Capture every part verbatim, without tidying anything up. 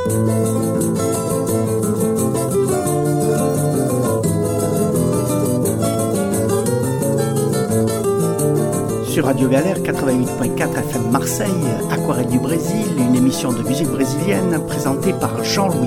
Sur Radio Galère quatre-vingt-huit virgule quatre F M Marseille, Aquarelle du Brésil, une émission de musique brésilienne présentée par Jean-Louis.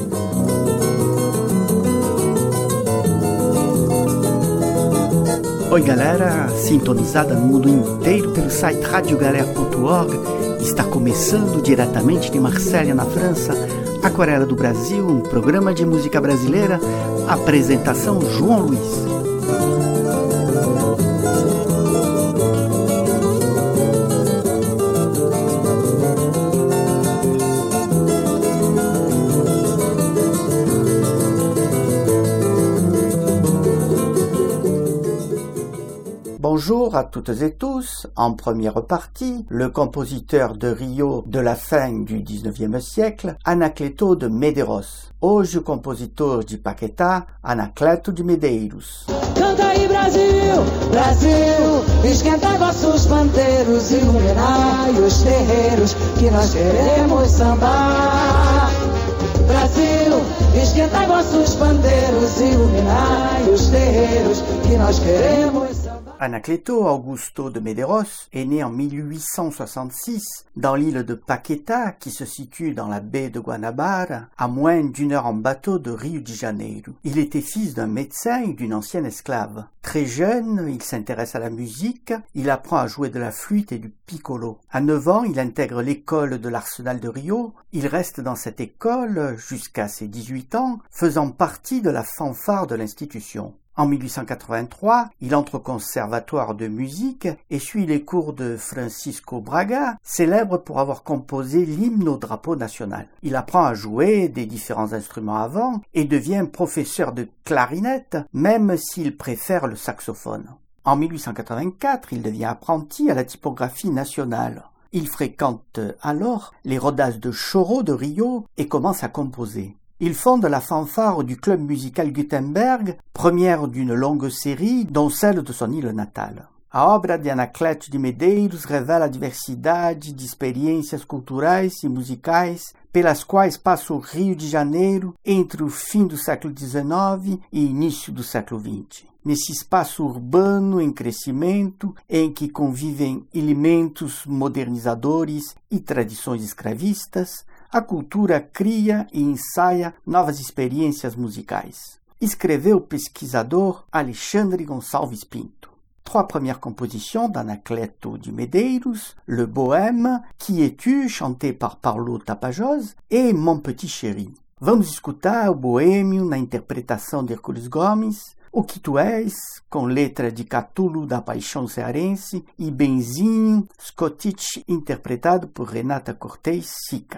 Oi galera, sintonizada no mundo inteiro pelo site radio galera ponto org, está começando diretamente de Marselha, na França, Aquarela do Brasil, um programa de música brasileira, apresentação João Luiz. Bonjour à toutes et tous. En première partie, le compositeur de Rio de la fin du dix-neuvième siècle, Anacleto de Medeiros. Hoje o compositor de Paquetá, Anacleto de Medeiros. Canta aí Brasil, Brasil, esquenta vossos pandeiros, iluminai os terreiros, que nós queremos sambar. Brasil, esquenta vossos pandeiros, iluminai os terreiros, que nós queremos sambar. Anacleto Augusto de Medeiros est né en mille huit cent soixante-six dans l'île de Paquetá qui se situe dans la baie de Guanabara, à moins d'une heure en bateau de Rio de Janeiro. Il était fils d'un médecin et d'une ancienne esclave. Très jeune, il s'intéresse à la musique, il apprend à jouer de la flûte et du piccolo. À neuf ans, il intègre l'école de l'Arsenal de Rio. Il reste dans cette école jusqu'à ses dix-huit ans, faisant partie de la fanfare de l'institution. En mille huit cent quatre-vingt-trois, il entre au conservatoire de musique et suit les cours de Francisco Braga, célèbre pour avoir composé l'hymne au drapeau national. Il apprend à jouer des différents instruments à vent et devient professeur de clarinette, même s'il préfère le saxophone. En mille huit cent quatre-vingt-quatre, il devient apprenti à la typographie nationale. Il fréquente alors les rodas de choro de Rio et commence à composer. Il fonde la fanfare du club musical Gutenberg, première d'une longue série, dont celle de son île natale. A obra de Anacleto de Medeiros revela a diversidade de experiências culturais e musicais pelas quais passa o Rio de Janeiro entre o fim do século dezenove e início do século vinte. Nesse espaço urbano em crescimento, em que convivem elementos modernizadores e tradições escravistas, a cultura cria e ensaia novas experiências musicais. Escreveu o pesquisador Alexandre Gonçalves Pinto. Trois premières compositions d'Anacleto de Medeiros, le Bohème, Qui es-tu, chanté par Paulo Tapajós, e Mon Petit Chéri. Vamos escutar o Boêmio na interpretação de Hércules Gomes, O Que Tu És, com letra de Catulo da Paixão Cearense, e Benzinho, Scotich, interpretado por Renata Cortez Sica.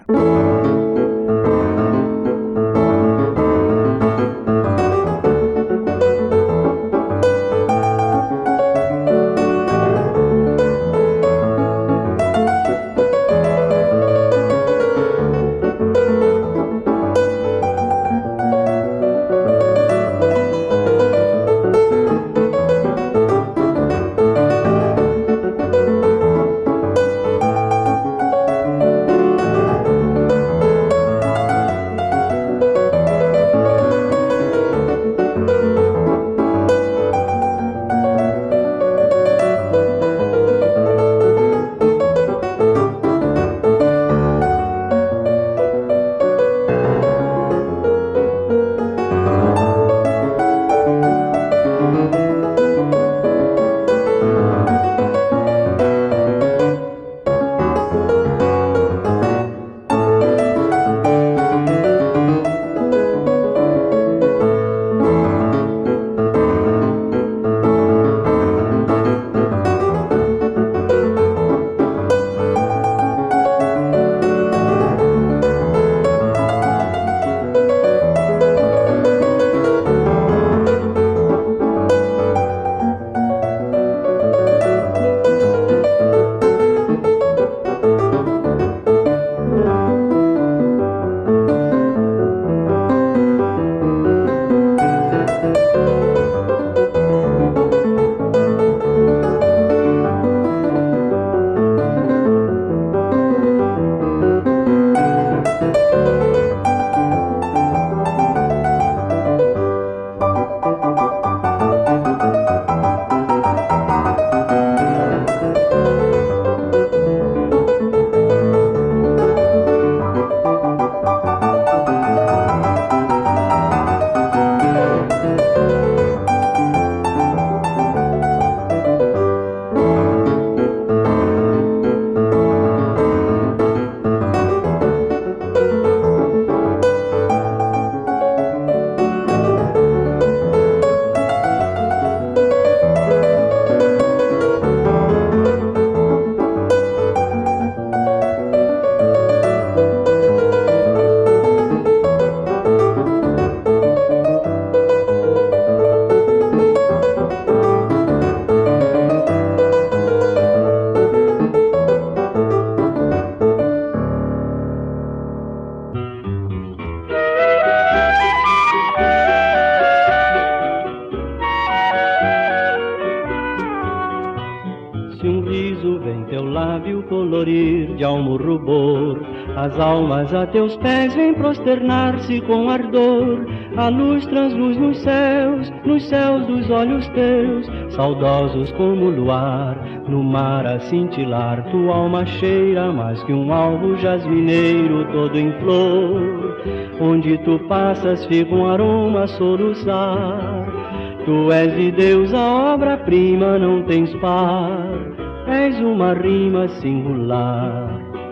florir de almo rubor. As almas a teus pés vêm prosternar-se com ardor. A luz transluz nos céus, nos céus dos olhos teus, saudosos como o luar, no mar a cintilar. Tua alma cheira mais que um alvo jasmineiro todo em flor. Onde tu passas fica um aroma a soluçar. Tu és de Deus a obra-prima, não tens par, és uma rima singular.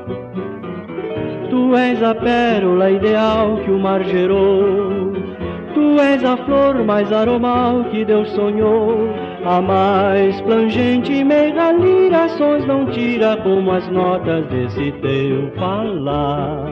Tu és a pérola ideal que o mar gerou. Tu és a flor mais aromal que Deus sonhou. A mais plangente meiga lira, sons não tira como as notas desse teu falar.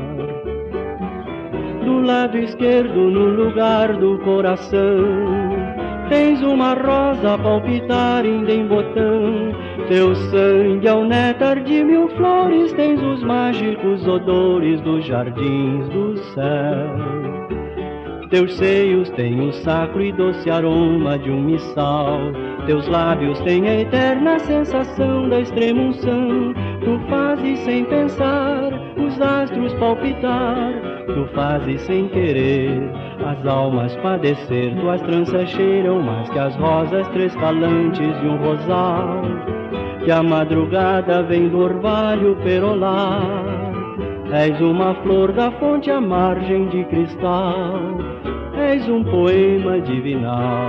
Do lado esquerdo, no lugar do coração, tens uma rosa a palpitar ainda em botão. Teu sangue é o néctar de mil flores, tens os mágicos odores dos jardins do céu. Teus seios têm o sacro e doce aroma de um missal. Teus lábios têm a eterna sensação da extrema unção. Tu fazes sem pensar os astros palpitar. Tu fazes sem querer as almas padecer. Tuas tranças cheiram mais que as rosas trescalantes de um rosal, que a madrugada vem do orvalho perolar. És uma flor da fonte à margem de cristal, és um poema divinal.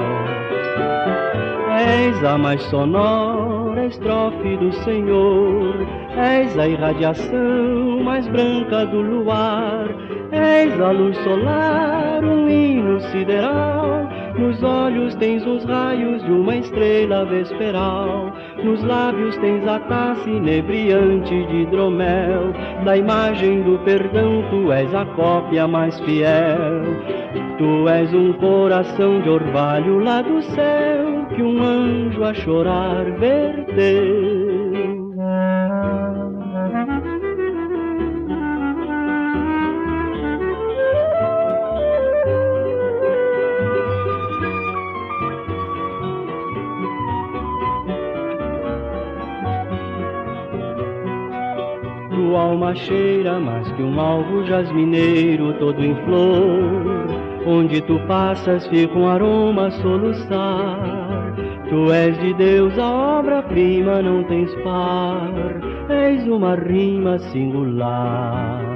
És a mais sonora estrofe do Senhor, és a irradiação mais branca do luar, és a luz solar, um hino sideral. Nos olhos tens os raios de uma estrela vesperal, nos lábios tens a taça inebriante de hidromel. Da imagem do perdão tu és a cópia mais fiel. Tu és um coração de orvalho lá do céu, que um anjo a chorar verteu. Tua alma cheira mais que um alvo jasmineiro todo em flor. Onde tu passas fica um aroma a soluçar. Tu és de Deus a obra-prima, não tens par, és uma rima singular.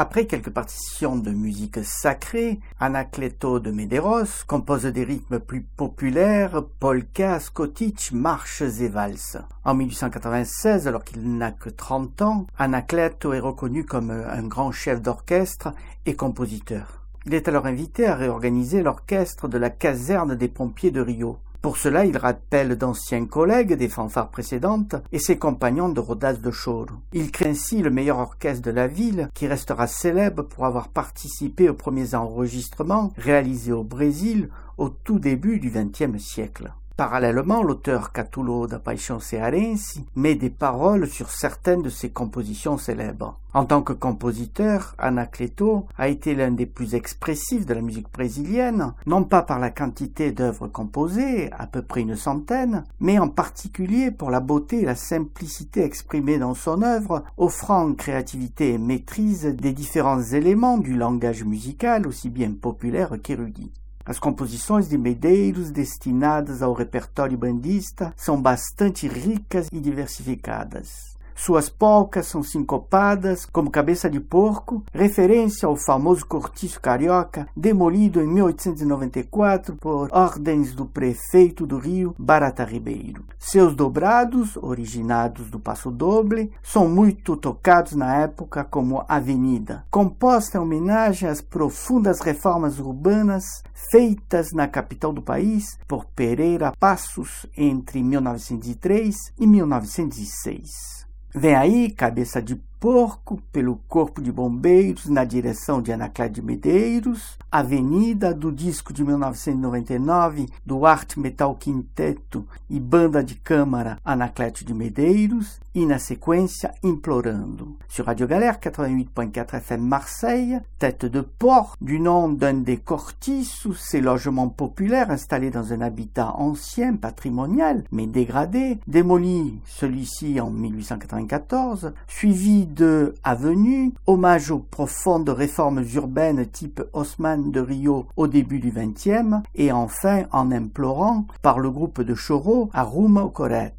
Après quelques partitions de musique sacrée, Anacleto de Medeiros compose des rythmes plus populaires, polkas, schottisches, marches et valses. En mille huit cent quatre-vingt-seize, alors qu'il n'a que trente ans, Anacleto est reconnu comme un grand chef d'orchestre et compositeur. Il est alors invité à réorganiser l'orchestre de la caserne des pompiers de Rio. Pour cela, il rappelle d'anciens collègues des fanfares précédentes et ses compagnons de Rodas de Choro. Il crée ainsi le meilleur orchestre de la ville, qui restera célèbre pour avoir participé aux premiers enregistrements réalisés au Brésil au tout début du vingtième siècle. Parallèlement, l'auteur Catulo da Paixão Cearense met des paroles sur certaines de ses compositions célèbres. En tant que compositeur, Anacleto a été l'un des plus expressifs de la musique brésilienne, non pas par la quantité d'œuvres composées, à peu près une centaine, mais en particulier pour la beauté et la simplicité exprimée dans son œuvre, offrant créativité et maîtrise des différents éléments du langage musical, aussi bien populaire qu'érudit. As composições de Medeiros destinadas ao repertório bandista são bastante ricas e diversificadas. Suas polcas são sincopadas, como Cabeça de Porco, referência ao famoso cortiço carioca, demolido em mil oitocentos e noventa e quatro por ordens do prefeito do Rio, Barata Ribeiro. Seus dobrados, originados do Passo Doble, são muito tocados na época como Avenida, composta em homenagem às profundas reformas urbanas feitas na capital do país por Pereira Passos entre mil novecentos e três e mil novecentos e seis. Vem aí Cabeça de Porco pelo Corpo de Bombeiros na direção de Anacleto de Medeiros, Avenida do disco de mil novecentos e noventa e nove do Art Metal Quinteto e Banda de Câmara Anacleto de Medeiros e na sequência Implorando. Sur Radio Galère quatre-vingt-huit point quatre F M Marseille, Tête de Porc, du nom d'un des cortiços, ces logements populaires installés dans un habitat ancien, patrimonial, mais dégradé, démoli celui-ci en mille huit cent quatre-vingt-quatorze, suivi de Avenue, hommage aux profondes réformes urbaines type Haussmann de Rio au début du vingtième, et enfin en implorant par le groupe de Choro Arruma o Corretto.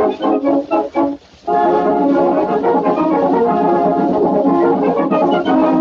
Thank you.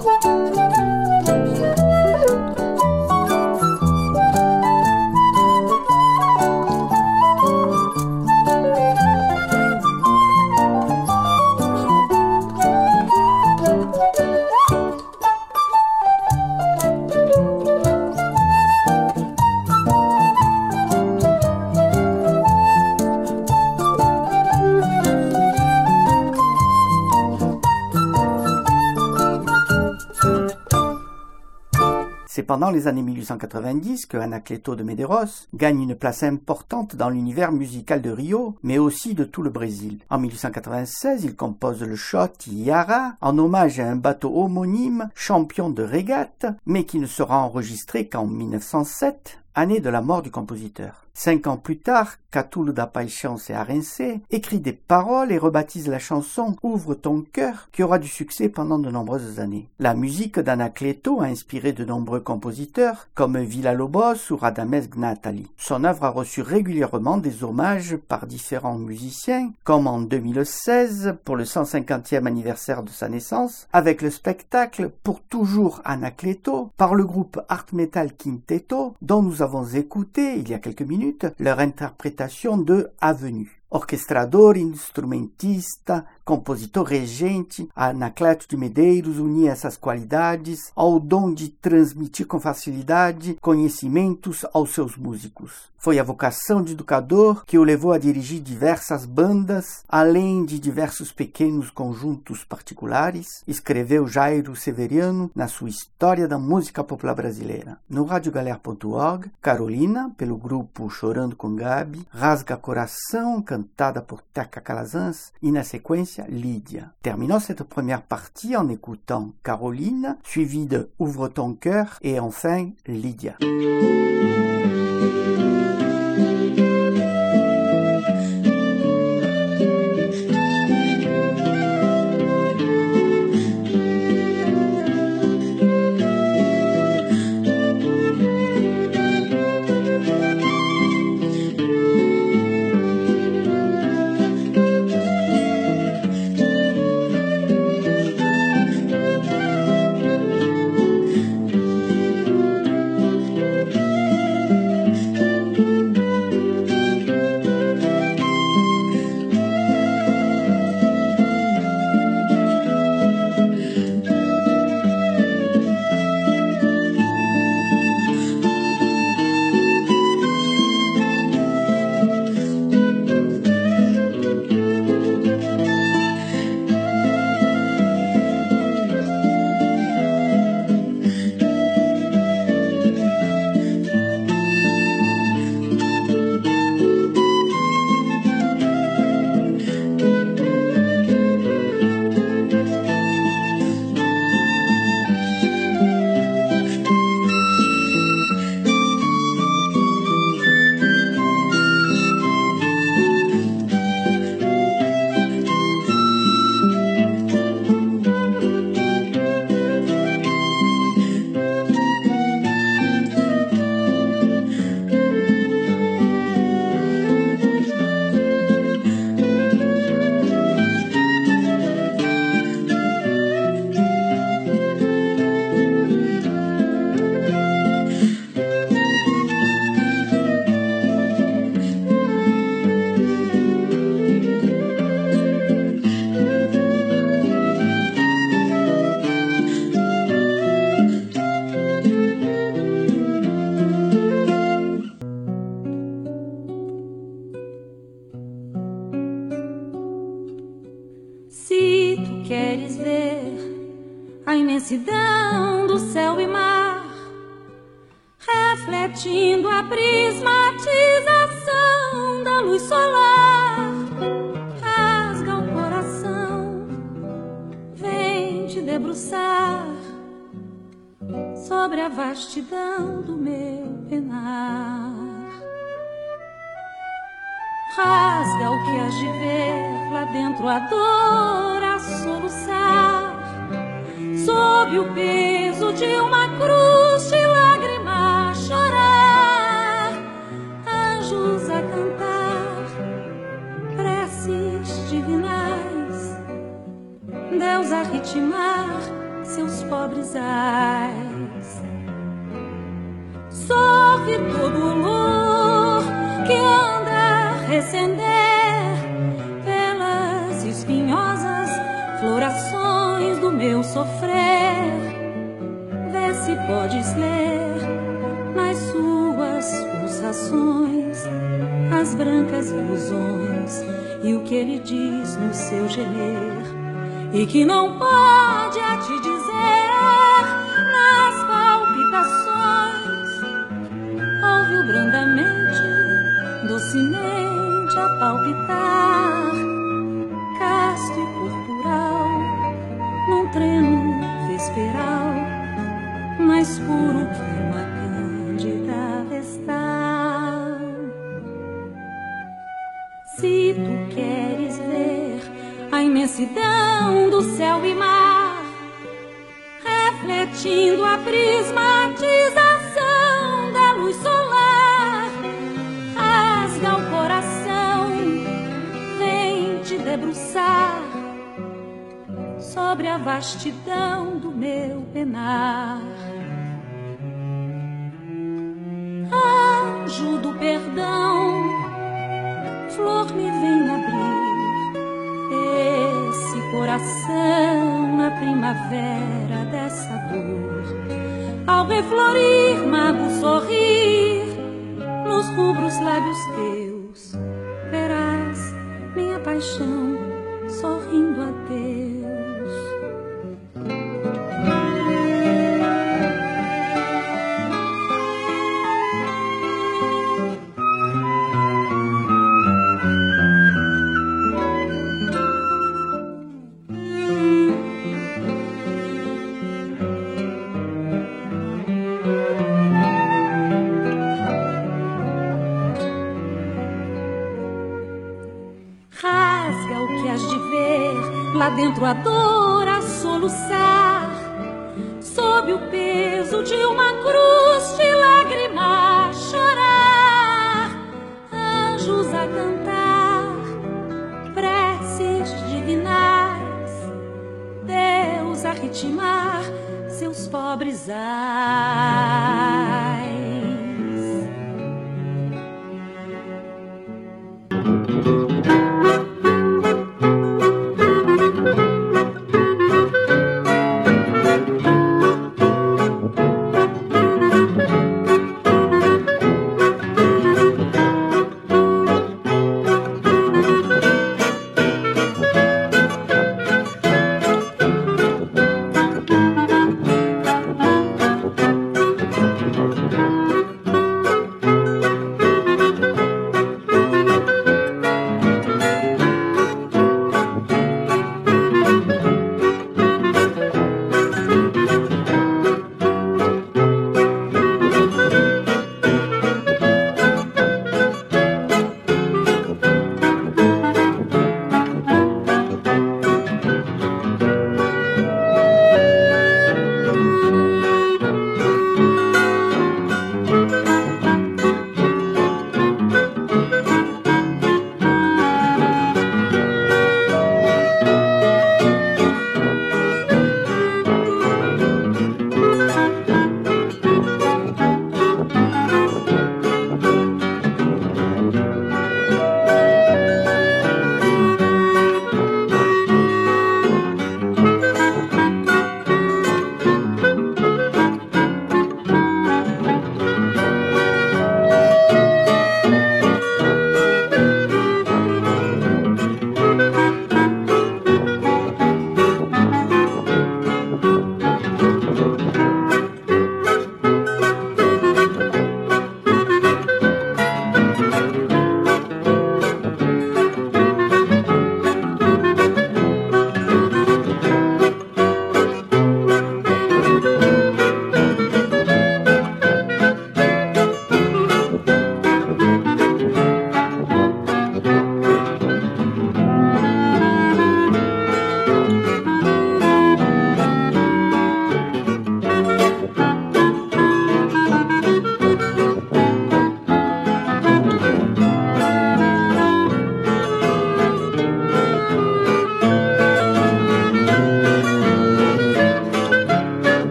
C'est pendant les années mille huit cent quatre-vingt-dix que Anacleto de Medeiros gagne une place importante dans l'univers musical de Rio, mais aussi de tout le Brésil. En mille huit cent quatre-vingt-seize, il compose le Shot Iara en hommage à un bateau homonyme, champion de régate, mais qui ne sera enregistré qu'en mille neuf cent sept, année de la mort du compositeur. Cinq ans plus tard, Catulo da Paixão Cearense écrit des paroles et rebaptise la chanson « Ouvre ton cœur » qui aura du succès pendant de nombreuses années. La musique d'Anacleto a inspiré de nombreux compositeurs comme Villa-Lobos ou Radamés Gnatali. Son œuvre a reçu régulièrement des hommages par différents musiciens, comme en deux mille seize pour le cent cinquantième anniversaire de sa naissance, avec le spectacle « Pour toujours Anacleto » par le groupe Art Metal Quinteto, dont nous avons écouté il y a quelques minutes leur interprétation de Avenue. Orquestrador, instrumentista, compositor regente, Anacleto de Medeiros unia essas qualidades ao dom de transmitir com facilidade conhecimentos aos seus músicos. Foi a vocação de educador que o levou a dirigir diversas bandas, além de diversos pequenos conjuntos particulares, escreveu Jairo Severiano na sua História da Música Popular Brasileira. No rádio galer ponto org, Carolina, pelo grupo Chorando com Gabi, Rasga Coração, cantada por Teca Calazans, et na séquence Lydia. Terminons cette première partie en écoutant Caroline, suivie de Ouvre ton cœur et enfin Lydia. a imensidão do céu e mar, refletindo a prismatização da luz solar. Rasga o coração, vem te debruçar sobre a vastidão do meu penar. Rasga o que has de ver lá dentro, a dor a soluçar, sob o peso de uma cruz de lágrima chorar. Anjos a cantar preces divinais, Deus a ritmar seus pobres ais. Sorve todo o olor que anda a recender pelas espinhosas florações do meu sofrer. Vê se podes ler nas suas pulsações as brancas ilusões e o que ele diz no seu gemer, e que não pode a te dizer nas palpitações. Ouve-o brandamente, docemente a palpitar, casto e corporal, num treno vesperal, mais puro que uma cândida vestal. Se tu queres ver a imensidão do céu e mar, refletindo a prismatização da luz solar, rasga o coração, vem te debruçar sobre a vastidão do meu penar. Anjo do perdão, flor me vem abrir esse coração na primavera dessa dor. Ao reflorir, mago sorrir nos rubros lábios teus, verás minha paixão sorrindo a Deus. Lá dentro a dor a soluçar, sob o peso de uma cruz de lágrima chorar, anjos a cantar preces divinais, Deus a ritmar seus pobres ais.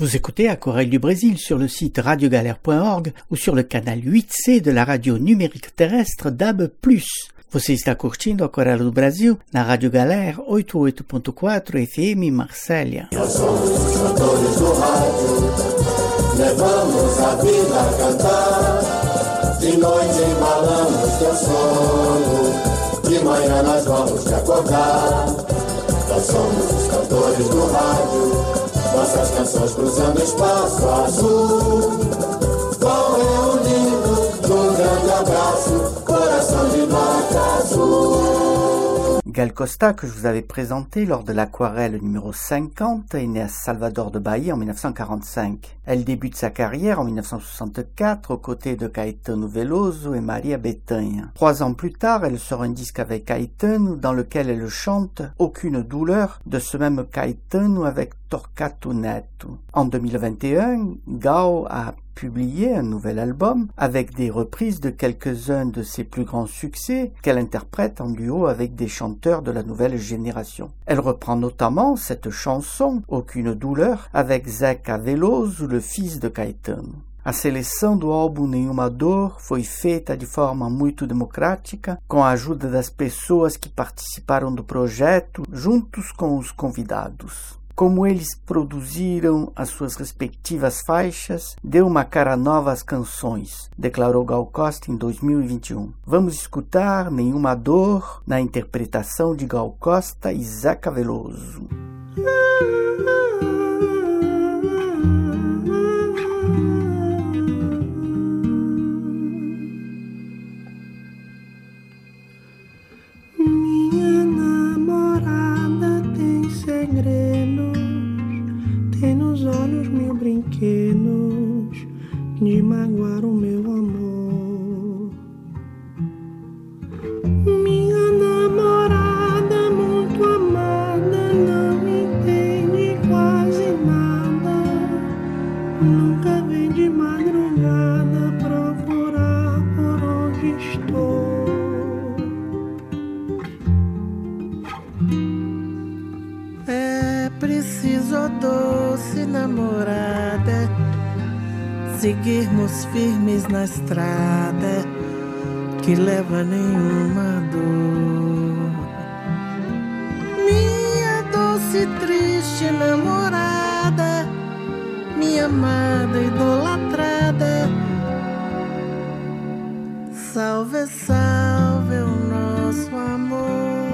Vous écoutez Aquarelle du Brésil sur le site radio galère point org ou sur le canal huit C de la radio numérique terrestre D A B plus. Você está curtindo Aquarela do Brasil na Rádio Galera oitenta e oito ponto quatro F M Marsella. Nós somos os cantores do rádio, levamos a vida a cantar. De noite embalamos teu sono, de manhã nós vamos te acordar. Nós somos os cantores do rádio, nossas canções cruzando espaço azul. Vão reunindo num grande abraço, coração de nota azul. Gal Costa, que je vous avais présenté lors de l'aquarelle numéro cinquante, est née à Salvador de Bahia en dix-neuf cent quarante-cinq. Elle débute sa carrière en dix-neuf cent soixante-quatre aux côtés de Caetano Veloso et Maria Bethânia. Trois ans plus tard, elle sort un disque avec Caetano dans lequel elle chante Aucune douleur de ce même Caetano avec Torquato Neto. En deux mille vingt et un, Gal a publié un nouvel album avec des reprises de quelques-uns de ses plus grands succès qu'elle interprète en duo avec des chanteurs de la nouvelle génération. Elle reprend notamment cette chanson Aucune douleur avec Zeca Veloso, le fils de Caetano. A seleção do álbum Nenhuma Dor foi feita de forma muito democrática, com a ajuda das pessoas que participaram do projeto, juntos com os convidados. Como eles produziram as suas respectivas faixas, deu uma cara nova às canções, declarou Gal Costa em dois mil e vinte e um. Vamos escutar Nenhuma Dor na interpretação de Gal Costa e Zeca Veloso. Minha namorada tem segredos, tem nos olhos mil brinquedos de magoar o meu amor. Minha namorada muito amada não entende quase nada, nunca vem de madrugada procurar por onde estou. É preciso, ó doce namorada, seguirmos firmes na estrada que leva nenhuma dor. Minha doce e triste namorada, minha amada idolatrada, salve, salve o nosso amor.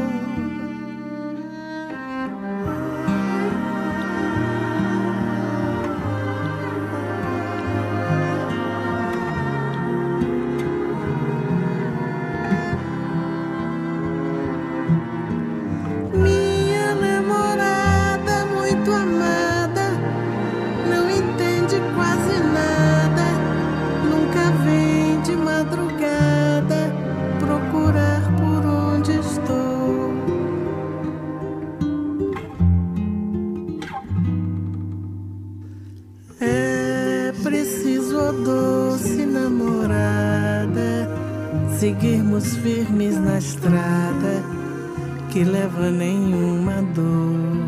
Seguirmos firmes na estrada que leva nenhuma dor.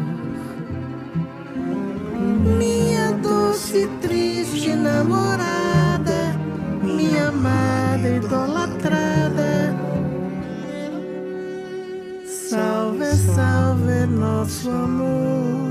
Minha doce e triste namorada, minha amada idolatrada, salve, salve nosso amor.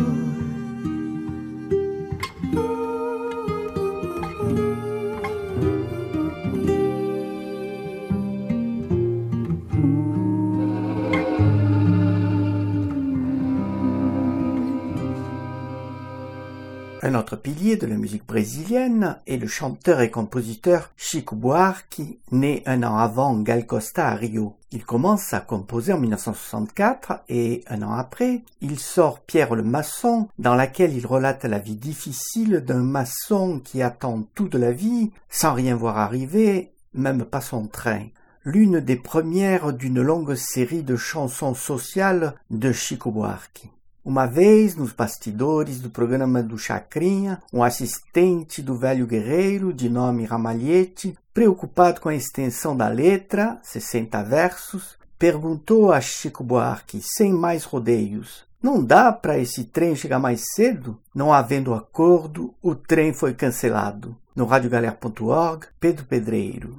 Un autre pilier de la musique brésilienne est le chanteur et compositeur Chico Buarque, né un an avant Gal Costa à Rio. Il commence à composer en dix-neuf cent soixante-quatre et un an après, il sort Pierre le maçon, dans laquelle il relate la vie difficile d'un maçon qui attend tout de la vie sans rien voir arriver, même pas son train. L'une des premières d'une longue série de chansons sociales de Chico Buarque. Uma vez, nos bastidores do programa do Chacrinha, um assistente do velho guerreiro, de nome Ramalhete, preocupado com a extensão da letra, sessenta versos, perguntou a Chico Buarque, sem mais rodeios, Não dá para esse trem chegar mais cedo? Não havendo acordo, o trem foi cancelado. No rádio galera ponto org, Pedro Pedreiro.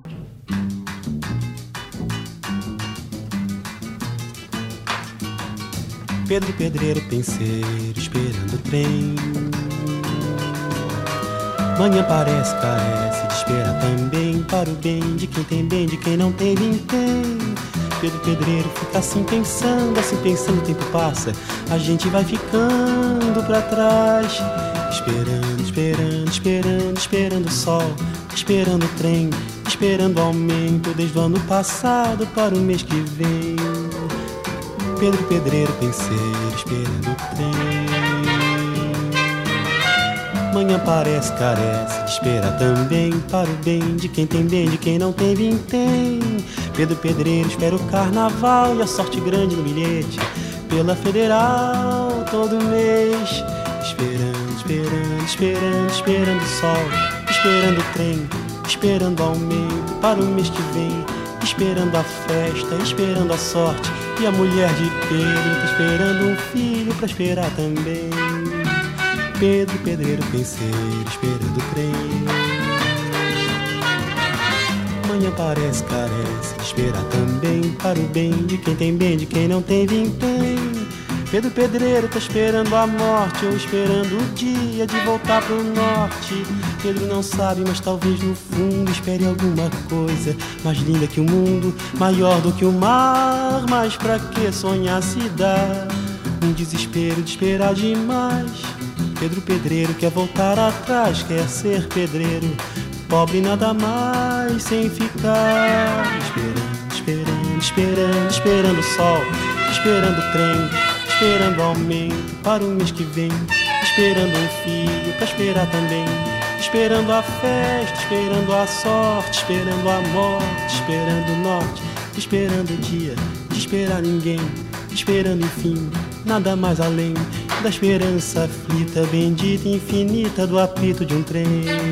Pedro Pedreiro penseiro esperando o trem. Manhã parece, carece de esperar também, para o bem de quem tem bem, de quem não tem vintém. Pedro Pedreiro fica assim pensando, assim pensando, o tempo passa, a gente vai ficando pra trás. Esperando, esperando, esperando, esperando o sol, esperando o trem, esperando o aumento desde o ano passado para o mês que vem. Pedro Pedreiro penseiro esperando o trem. Manhã parece, carece de esperar também, para o bem de quem tem bem, de quem não tem vintém. Pedro Pedreiro espera o carnaval e a sorte grande no bilhete, pela Federal todo mês. Esperando, esperando, esperando, esperando o sol, esperando o trem, esperando o aumento para o mês que vem, esperando a festa, esperando a sorte. E a mulher de Pedro tá esperando um filho pra esperar também. Pedro Pedreiro penseiro esperando o trem. Manhã parece, carece de esperar também, para o bem de quem tem bem, de quem não tem vintém. Pedro Pedreiro tá esperando a morte, ou esperando o dia de voltar pro norte. Pedro não sabe, mas talvez no fundo espere alguma coisa mais linda que o mundo, maior do que o mar. Mas pra que sonhar se dá um desespero de esperar demais? Pedro Pedreiro quer voltar atrás, quer ser pedreiro, pobre nada mais, sem ficar esperando, esperando, esperando, esperando o sol, esperando o trem, esperando o aumento para o mês que vem, esperando um filho pra esperar também, esperando a festa, esperando a sorte, esperando a morte, esperando o norte, esperando o dia de esperar ninguém, esperando enfim nada mais além da esperança aflita, bendita e infinita do apito de um trem.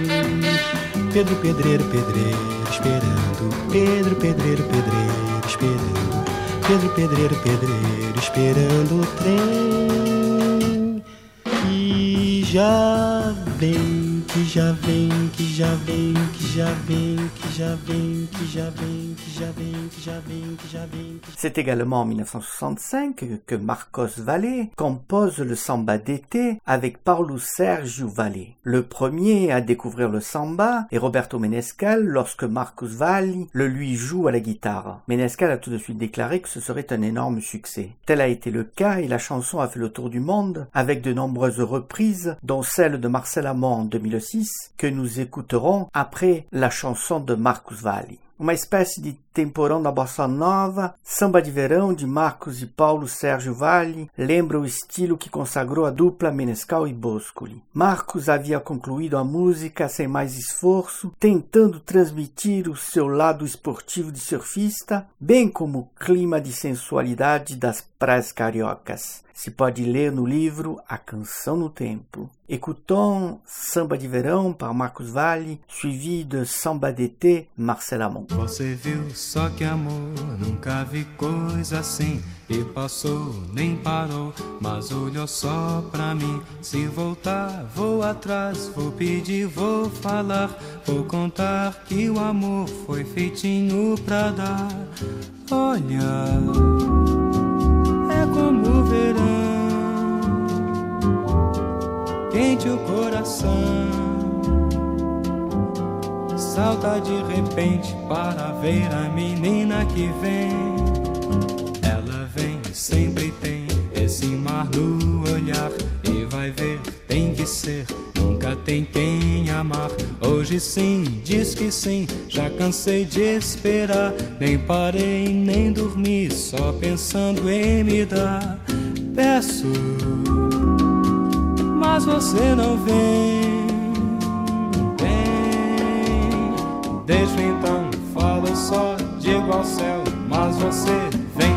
Pedro Pedreiro, pedreiro, esperando. Pedro Pedreiro, pedreiro, esperando. Pedro Pedreiro, pedreiro, esperando o trem. Que já vem, que já vem, que já vem, que já vem, que já vem, que já vem, que já vem, que já vem, que já vem. C'est également en dix-neuf cent soixante-cinq que Marcos Valle compose le samba d'été avec Paulo Sérgio Valle. Le premier à découvrir le samba est Roberto Menescal lorsque Marcos Valle le lui joue à la guitare. Menescal a tout de suite déclaré que ce serait un énorme succès. Tel a été le cas et la chanson a fait le tour du monde avec de nombreuses reprises, dont celle de Marcel Amont en deux mille six que nous écouterons après la chanson de Marcos Valle. Uma espécie de temporão da bossa nova, samba de verão de Marcos e Paulo Sérgio Valle lembra o estilo que consagrou a dupla Menescal e Boscoli. Marcos havia concluído a música sem mais esforço, tentando transmitir o seu lado esportivo de surfista, bem como o clima de sensualidade das praias cariocas. Se pode ler no livro A Canção no Tempo. Écoutons Samba de Verão par Marcos Valle, suivi de Samba d'été Marcel Amont. Você viu só que amor, nunca vi coisa assim. E passou, nem parou, mas olhou só pra mim. Se voltar, vou atrás, vou pedir, vou falar, vou contar que o amor foi feitinho pra dar. Olha, é como o verão, quente o coração, salta de repente para ver a menina que vem. Ela vem, sempre tem esse mar no olhar, e vai ver, tem que ser, nunca tem quem amar. Hoje sim, diz que sim, já cansei de esperar, nem parei, nem dormi, só pensando em me dar. Peço, mas você não vem, vem. Deixo então, falo só, digo ao céu, mas você vem.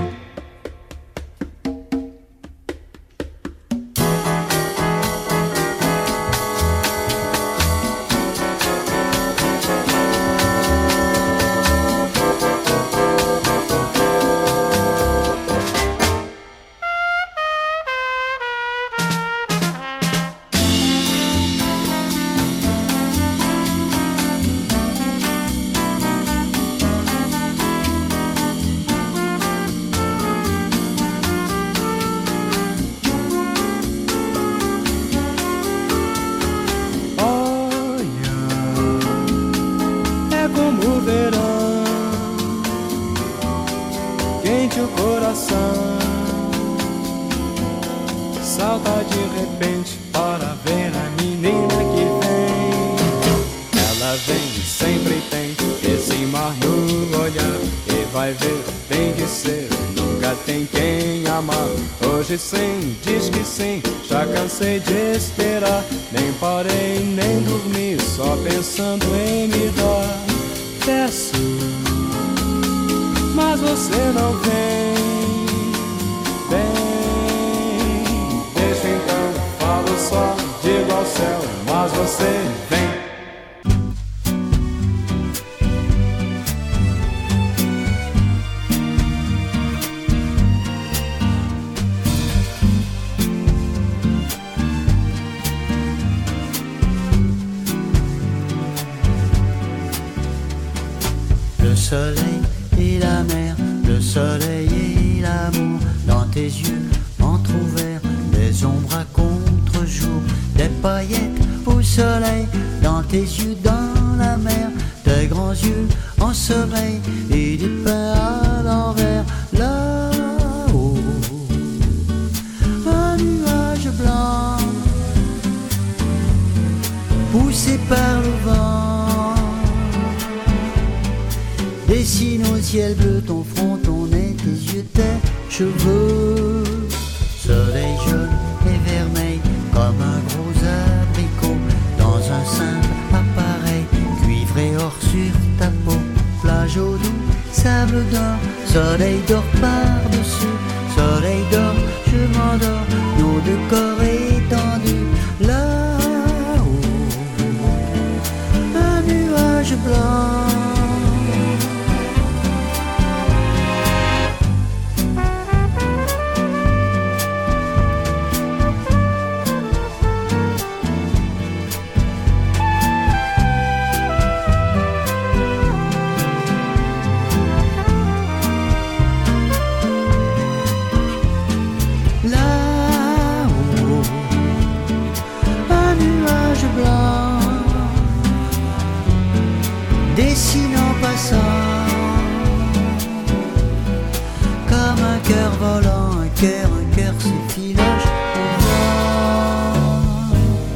repente para ver a menina que vem. Ela vem, sempre tem esse mar no olhar, e vai ver, tem que ser, nunca tem quem amar. Hoje sim, diz que sim, já cansei de esperar, nem parei, nem dormi, só pensando em me dar. Peço, mas você não vem. Vem, deixa então, falo só, digo ao céu, mas você vem. Le soleil et la mer, le soleil et l'amour, dans tes yeux entr'ouverts, des ombres à contre-jour, des paillettes au soleil, dans tes yeux dans la mer, tes grands yeux en sommeil, et des pains à l'envers, là-haut, un nuage blanc, poussé par le vent, dessine au ciel bleu ton front, ton nez, tes yeux, tes cheveux. Soleil jaune et vermeil comme un gros abricot, dans un simple appareil, cuivre et or sur ta peau. Plage au doux, sable d'or, soleil d'or par-dessus, soleil d'or, je m'endors, nos deux corps étendus, là-haut, un nuage blanc. Dessine en passant, comme un cœur volant, un cœur, un cœur s'effiloche au vent.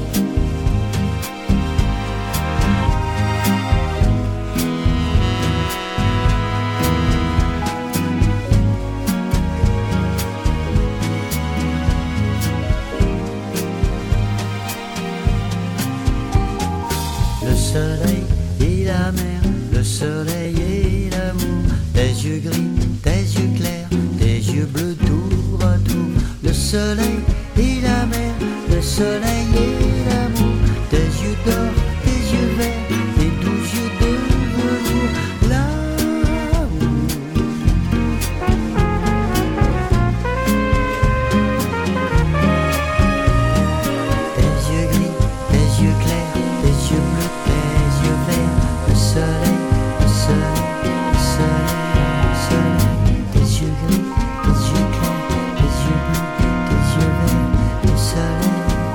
Le soleil et la mer, le soleil et l'amour, tes yeux gris, tes yeux clairs, tes yeux bleus tour à tour. Le soleil et la mer, le soleil et l'amour, tes yeux d'or, tes yeux verts, tes doux yeux de velours, là-haut. Tes yeux gris, tes yeux clairs, tes yeux bleus, tes yeux verts, le soleil, le soleil, le soleil, le soleil, tes yeux gris, tes yeux clairs, tes yeux bleus, tes yeux verts, le soleil.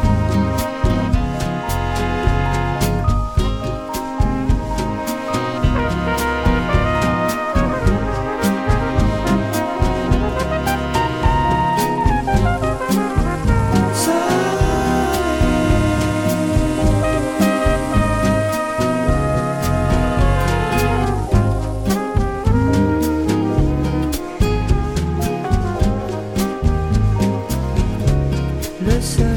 Le soleil.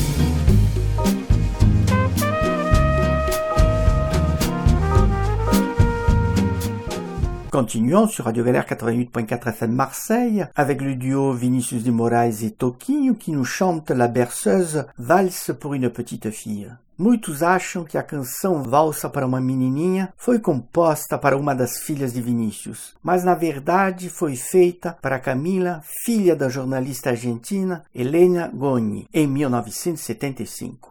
Continuons sur Radio Galère quatre-vingt-huit point quatre F M Marseille avec le duo Vinicius de Moraes et Toquinho qui nous chante la berceuse Valse pour une petite fille. Muitos acham que a canção Valsa para uma Menininha foi composta para uma das filhas de Vinícius, mas na verdade foi feita para Camila, filha da jornalista argentina Helena Goni, em mil novecentos e setenta e cinco.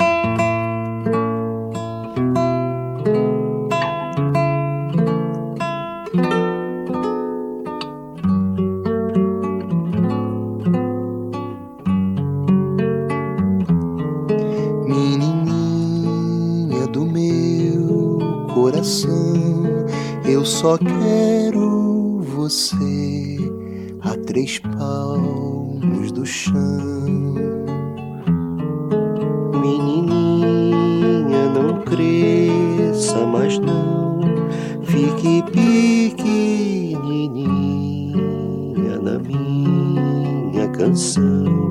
Eu só quero você a três palmos do chão. Menininha, não cresça, mas não fique pequenininha na minha canção.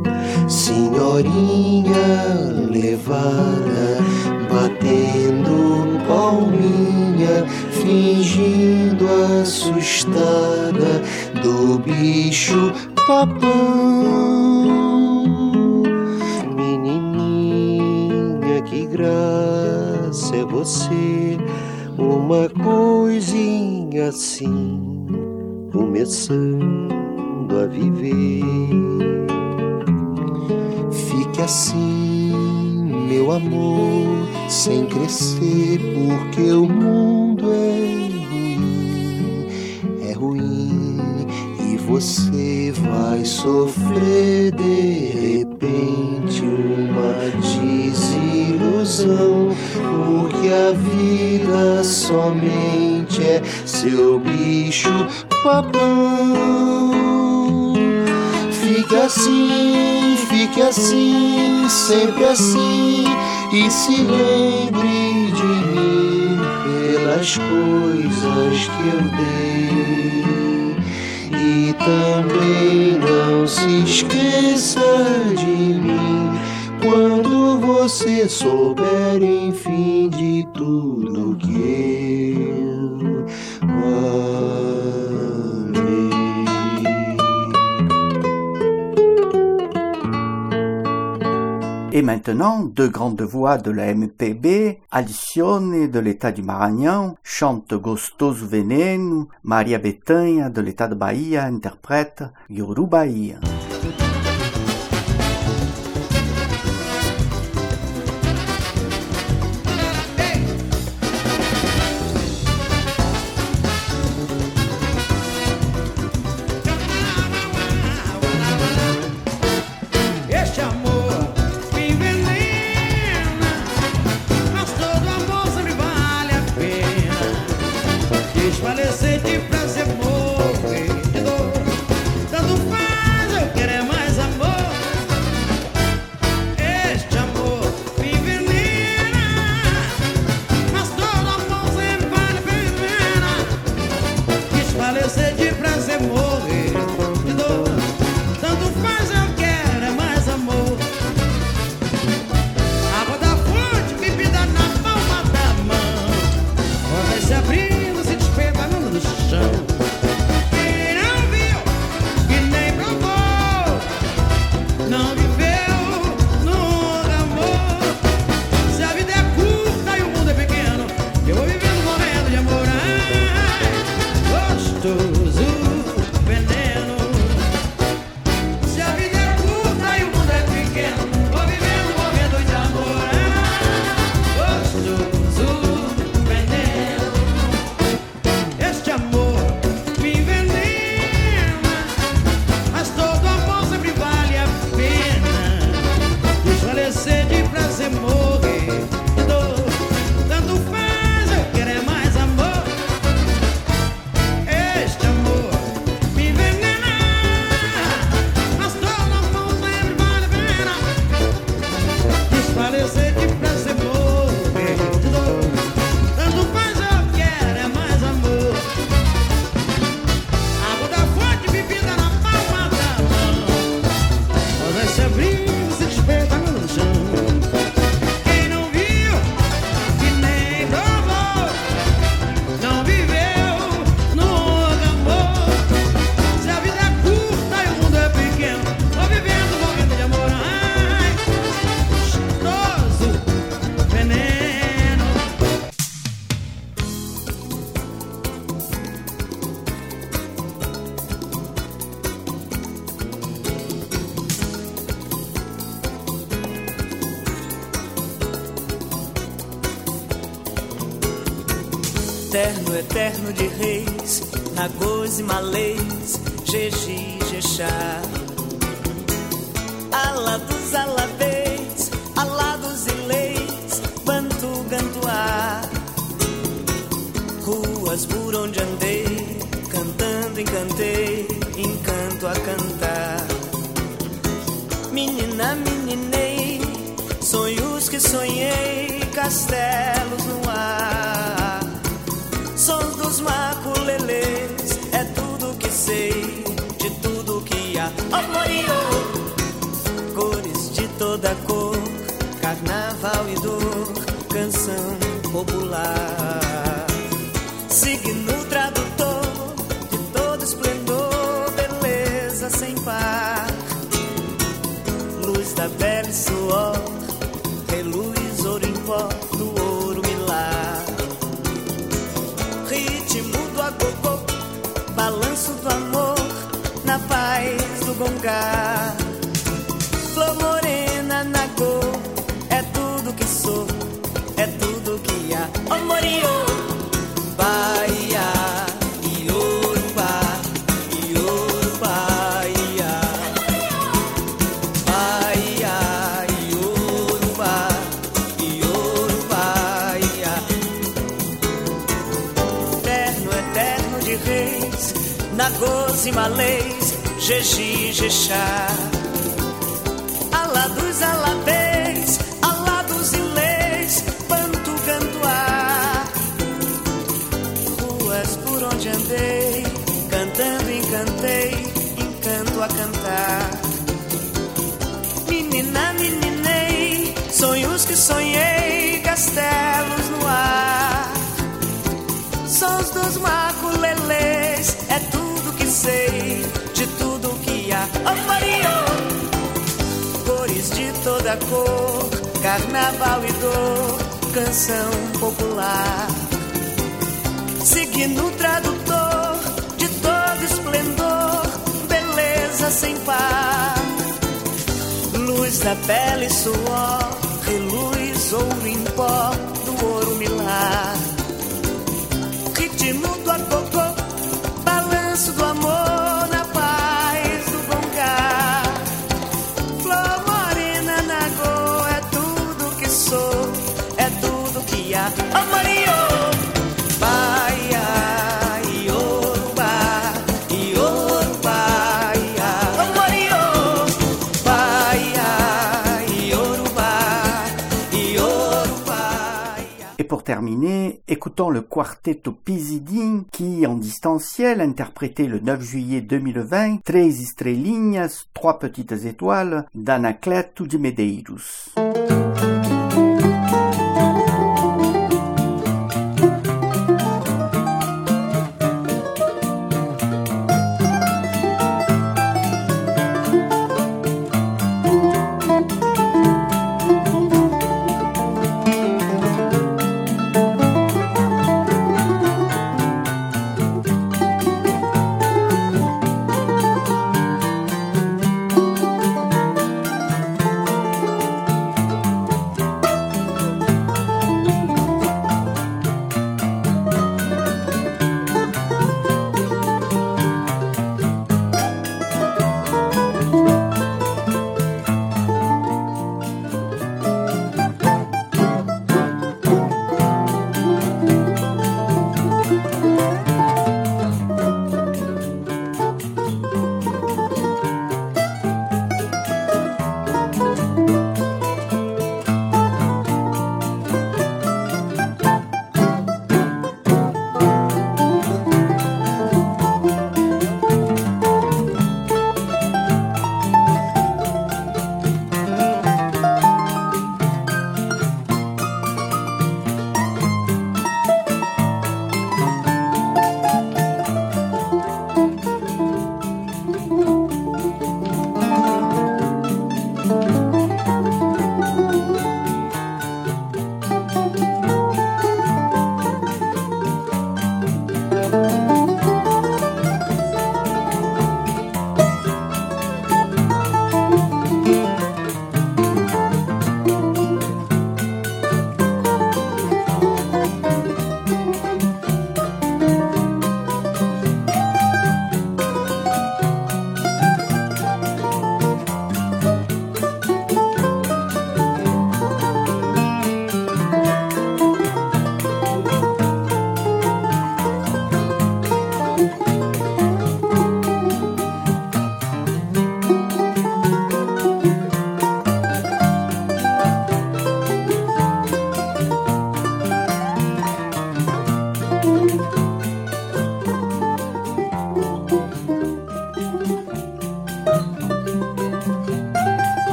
Senhorinha levada, batendo palminha, fingindo assustada do bicho papão. Menininha, que graça é você, uma coisinha assim, começando a viver. Fique assim, meu amor, sem crescer, porque o mundo é ruim, é ruim, e você vai sofrer de repente uma desilusão, porque a vida somente é seu bicho papão. Fique assim, fique assim, sempre assim, e se lembre de mim pelas coisas que eu dei. E também não se esqueça de mim quando você souber, enfim, de tudo que eu amei. Et maintenant, deux grandes voix de la M P B, Alcione de l'état du Maranhão, chante Gostoso Veneno, Maria Bethânia de l'état de Bahia interprète Yorubaia. Falecer de prazer, morrer de dor. Tanto faz, eu quero é mais amor. Este amor me envenena, mas todo amor sempre vale a pena. Quis falecer de prazer, morrer de dor. Tanto faz, eu quero é mais amor. Água da fonte, bebida na palma da mão. Quando se abrir no chão. Quem não viu, que nem provou, não viveu, nunca amor. Se a vida é curta e o mundo é pequeno, eu vou vivendo morrendo de amor. Ai, gostoso veneno. Se a vida é curta e o mundo é pequeno, vou vivendo morrendo de amor. Ai, gostoso veneno. Este amor me envenena, mas todo amor sempre vale a pena. Desfalecer de prazer, morrer de dor. Tanto faz, eu quero é mais amor. Este amor me envenena, mas todo amor sempre vale a pena. Desfalecer de prazer, morrer de dor. Tanto faz, eu quero é mais amor. Água da fonte, bebida na palma da mão. Rosa se abrindo, se despertando no chão. Quem não viu, que nem provou, não viveu, nunca amor. Se a vida é curta e o mundo é pequeno, vou vivendo, morrendo de amor. Ai, gostoso veneno. Terno eterno de reis, Nagôs e Malês, Jeji, Jexá. Alados, alabês, alados e leis, Bantu, Gantuá. Ruas por onde andei, cantando encantei, encanto a cantar. Menina, meninei, sonho sonhos que sonhei, castelos no ar, sons dos maculelês, é tudo que sei, de tudo que há. Oh, Moriô, cores de toda cor, carnaval e dor, canção popular, signo tradutor de todo esplendor, beleza sem par, luz da pele e suor, reluz ouro em pó do ouro milar, ritmo do agogô, balanço do amor na paz do gongá, flor morena na go, é tudo que sou, é tudo que há. Oh, Moriô, Bahia, Iorubá, Iorubá, Ia, Bahia, Iorubá, Iorubá, Ia. Eterno, eterno de reis, Nagôs e Malês, Jeji, Jexá, Alá dos alabês, Alá dos ilês, Bantu, Gantuá, ruas por onde andei, cantando encantei, encanto a cantar. Menina, meninei, sonhos que sonhei, castelos no ar, sons dos maculelês, é tudo que sei, de tudo que há. Oh, Moriô, cores de toda cor, carnaval e dor, canção popular, signo tradutor de todo esplendor, beleza sem par, luz da pele e suor, reluz ouro em pó do ouro milar, ritmo do agogô, balanço do amor na paz do gongá, flor morena na go, é tudo que sou, é tudo que há. Oh, Moriô, Bahia, Iorubá, Iorubá, Ia. Oh, Moriô, Bahia, Iorubá, Iorubá, Ia. Et pour terminer, écoutons le quartetto Pisidin qui, en distanciel, interprétait le neuf juillet deux mille vingt Três Estrelinhas, trois petites étoiles, d'Anacleto de Medeiros.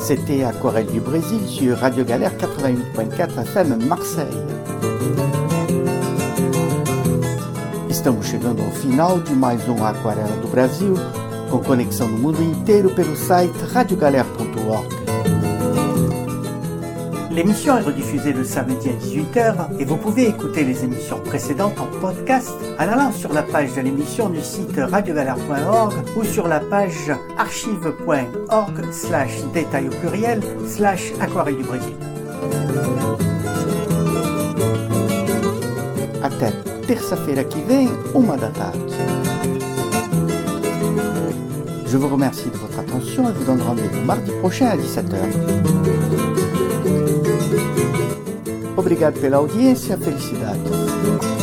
C'était Aquarelle du Brésil sur Radio Galère quatre-vingt-huit point quatro F M Marseille. Estamos chegando ao final de mais um Aquarela do Brasil, com conexão no mundo inteiro pelo site radio galère point org. L'émission est rediffusée le samedi à dix-huit heures et vous pouvez écouter les émissions précédentes en podcast en allant sur la page de l'émission du site radio galère point org ou sur la page archive point org slash détail au pluriel slash aquarelle du Brésil. Até terça-feira que vem, uma da tarde. Je vous remercie de votre attention et vous donne rendez-vous mardi prochain à dix-sept heures. Obrigado pela audiência, felicidade.